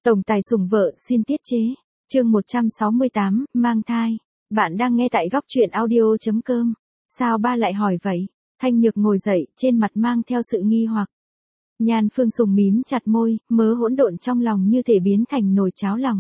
Tổng tài sủng vợ xin tiết chế. Chương 168, mang thai. Bạn đang nghe tại góc truyện audio.com. Sao ba lại hỏi vậy? Thanh Nhược ngồi dậy, trên mặt mang theo sự nghi hoặc. Nhan Phương Sùng mím chặt môi, mớ hỗn độn trong lòng như thể biến thành nồi cháo lòng.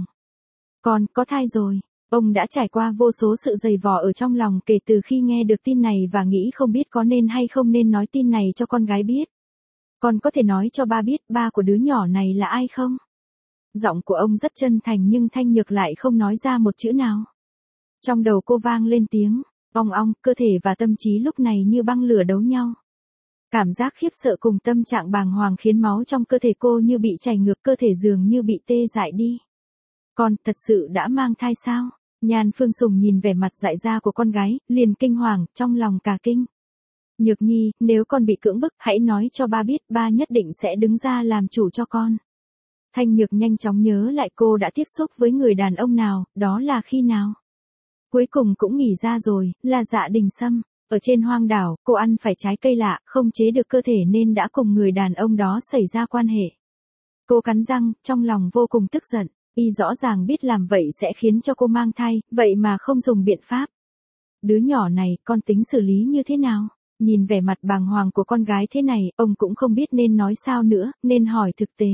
Con có thai rồi. Ông đã trải qua vô số sự dày vò ở trong lòng kể từ khi nghe được tin này và nghĩ không biết có nên hay không nên nói tin này cho con gái biết. Con có thể nói cho ba biết ba của đứa nhỏ này là ai không? Giọng của ông rất chân thành nhưng Thanh Nhược lại không nói ra một chữ nào. Trong đầu cô vang lên tiếng, ong ong, cơ thể và tâm trí lúc này như băng lửa đấu nhau. Cảm giác khiếp sợ cùng tâm trạng bàng hoàng khiến máu trong cơ thể cô như bị chảy ngược, cơ thể dường như bị tê dại đi. Con thật sự đã mang thai sao? Nhan Phương Sùng nhìn vẻ mặt dại ra của con gái, liền kinh hoàng, trong lòng cả kinh. Nhược Nhi, nếu con bị cưỡng bức, hãy nói cho ba biết, ba nhất định sẽ đứng ra làm chủ cho con. Thanh Nhược nhanh chóng nhớ lại cô đã tiếp xúc với người đàn ông nào, đó là khi nào. Cuối cùng cũng nghĩ ra rồi, là Dạ Đình Sâm. Ở trên hoang đảo, cô ăn phải trái cây lạ, không chế được cơ thể nên đã cùng người đàn ông đó xảy ra quan hệ. Cô cắn răng, trong lòng vô cùng tức giận. Y rõ ràng biết làm vậy sẽ khiến cho cô mang thai, vậy mà không dùng biện pháp. Đứa nhỏ này, con tính xử lý như thế nào? Nhìn vẻ mặt bàng hoàng của con gái thế này, ông cũng không biết nên nói sao nữa, nên hỏi thực tế.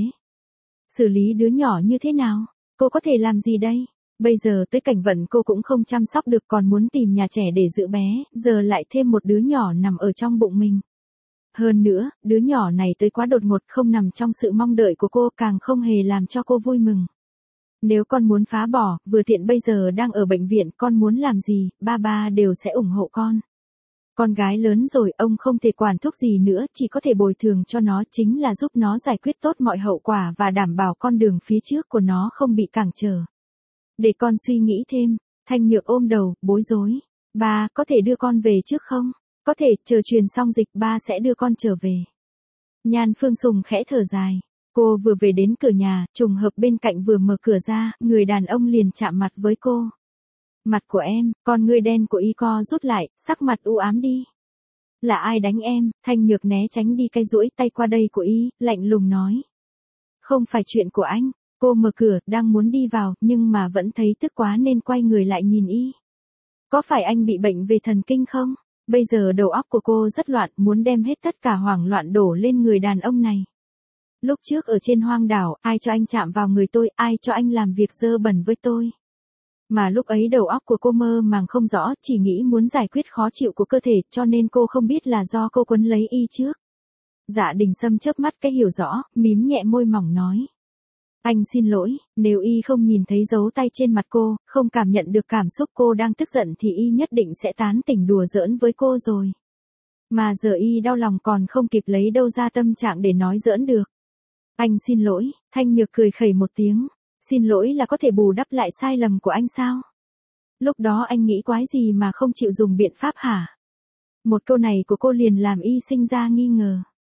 Xử lý đứa nhỏ như thế nào? Cô có thể làm gì đây? Bây giờ tới cảnh vận cô cũng không chăm sóc được, còn muốn tìm nhà trẻ để giữ bé, giờ lại thêm một đứa nhỏ nằm ở trong bụng mình. Hơn nữa, đứa nhỏ này tới quá đột ngột, không nằm trong sự mong đợi của cô, càng không hề làm cho cô vui mừng. Nếu con muốn phá bỏ, vừa tiện bây giờ đang ở bệnh viện, con muốn làm gì, ba đều sẽ ủng hộ con. Con gái lớn rồi, ông không thể quản thúc gì nữa, chỉ có thể bồi thường cho nó, chính là giúp nó giải quyết tốt mọi hậu quả và đảm bảo con đường phía trước của nó không bị cản trở. Để con suy nghĩ thêm. Thanh Nhược ôm đầu, bối rối. Ba, có thể đưa con về trước không? Có thể, chờ truyền xong dịch ba sẽ đưa con trở về. Nhan Phương Sùng khẽ thở dài. Cô vừa về đến cửa nhà, trùng hợp bên cạnh vừa mở cửa ra, người đàn ông liền chạm mặt với cô. Mặt của em, con ngươi đen của y co rút lại, sắc mặt u ám đi. Là ai đánh em? Thanh Nhược né tránh đi cái duỗi tay qua đây của y, lạnh lùng nói. Không phải chuyện của anh. Cô mở cửa, đang muốn đi vào, nhưng mà vẫn thấy tức quá nên quay người lại nhìn y. Có phải anh bị bệnh về thần kinh không? Bây giờ đầu óc của cô rất loạn, muốn đem hết tất cả hoảng loạn đổ lên người đàn ông này. Lúc trước ở trên hoang đảo, ai cho anh chạm vào người tôi, ai cho anh làm việc dơ bẩn với tôi. Mà lúc ấy đầu óc của cô mơ màng không rõ, chỉ nghĩ muốn giải quyết khó chịu của cơ thể, cho nên cô không biết là do cô quấn lấy y trước. Dạ Đình Sâm chớp mắt cái hiểu rõ, mím nhẹ môi mỏng nói. Anh xin lỗi, nếu y không nhìn thấy dấu tay trên mặt cô, không cảm nhận được cảm xúc cô đang tức giận thì y nhất định sẽ tán tỉnh đùa giỡn với cô rồi. Mà giờ y đau lòng còn không kịp lấy đâu ra tâm trạng để nói giỡn được. Anh xin lỗi, Thanh Nhược cười khẩy một tiếng. Xin lỗi là có thể bù đắp lại sai lầm của anh sao? Lúc đó anh nghĩ quái gì mà không chịu dùng biện pháp hả? Một câu này của cô liền làm y sinh ra nghi ngờ.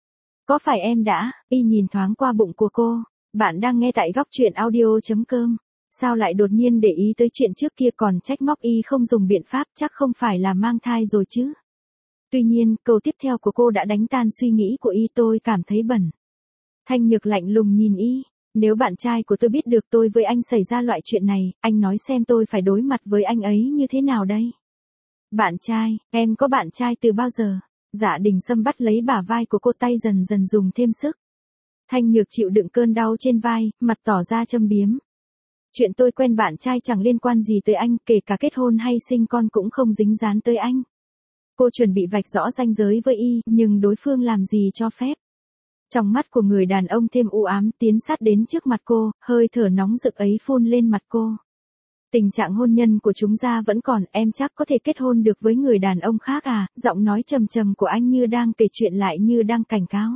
Có phải em đã? Y nhìn thoáng qua bụng của cô. Bạn đang nghe tại góc truyện audio.com. Sao lại đột nhiên để ý tới chuyện trước kia, còn trách móc y không dùng biện pháp, chắc không phải là mang thai rồi chứ? Tuy nhiên, câu tiếp theo của cô đã đánh tan suy nghĩ của y, tôi cảm thấy bẩn. Thanh Nhược lạnh lùng nhìn y. Nếu bạn trai của tôi biết được tôi với anh xảy ra loại chuyện này, anh nói xem tôi phải đối mặt với anh ấy như thế nào đây? Bạn trai, em có bạn trai từ bao giờ? Dạ Đình Sâm bắt lấy bả vai của cô, tay dần dần dùng thêm sức. Thanh Nhược chịu đựng cơn đau trên vai, mặt tỏ ra châm biếm. Chuyện tôi quen bạn trai chẳng liên quan gì tới anh, kể cả kết hôn hay sinh con cũng không dính dán tới anh. Cô chuẩn bị vạch rõ ranh giới với y, nhưng đối phương làm gì cho phép. Trong mắt của người đàn ông thêm u ám, tiến sát đến trước mặt cô, hơi thở nóng rực ấy phun lên mặt cô. Tình trạng hôn nhân của chúng ta vẫn còn, em chắc có thể kết hôn được với người đàn ông khác à? Giọng nói trầm trầm của anh như đang kể chuyện lại như đang cảnh cáo.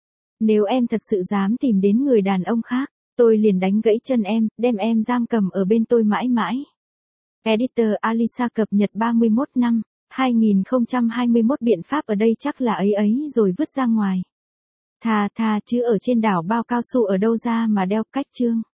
Nếu em thật sự dám tìm đến người đàn ông khác, tôi liền đánh gãy chân em, đem em giam cầm ở bên tôi mãi mãi. Editor Alisa cập nhật 31 năm, 2021 biện pháp ở đây chắc là ấy rồi vứt ra ngoài. Thà chứ ở trên đảo bao cao su ở đâu ra mà đeo cách chương.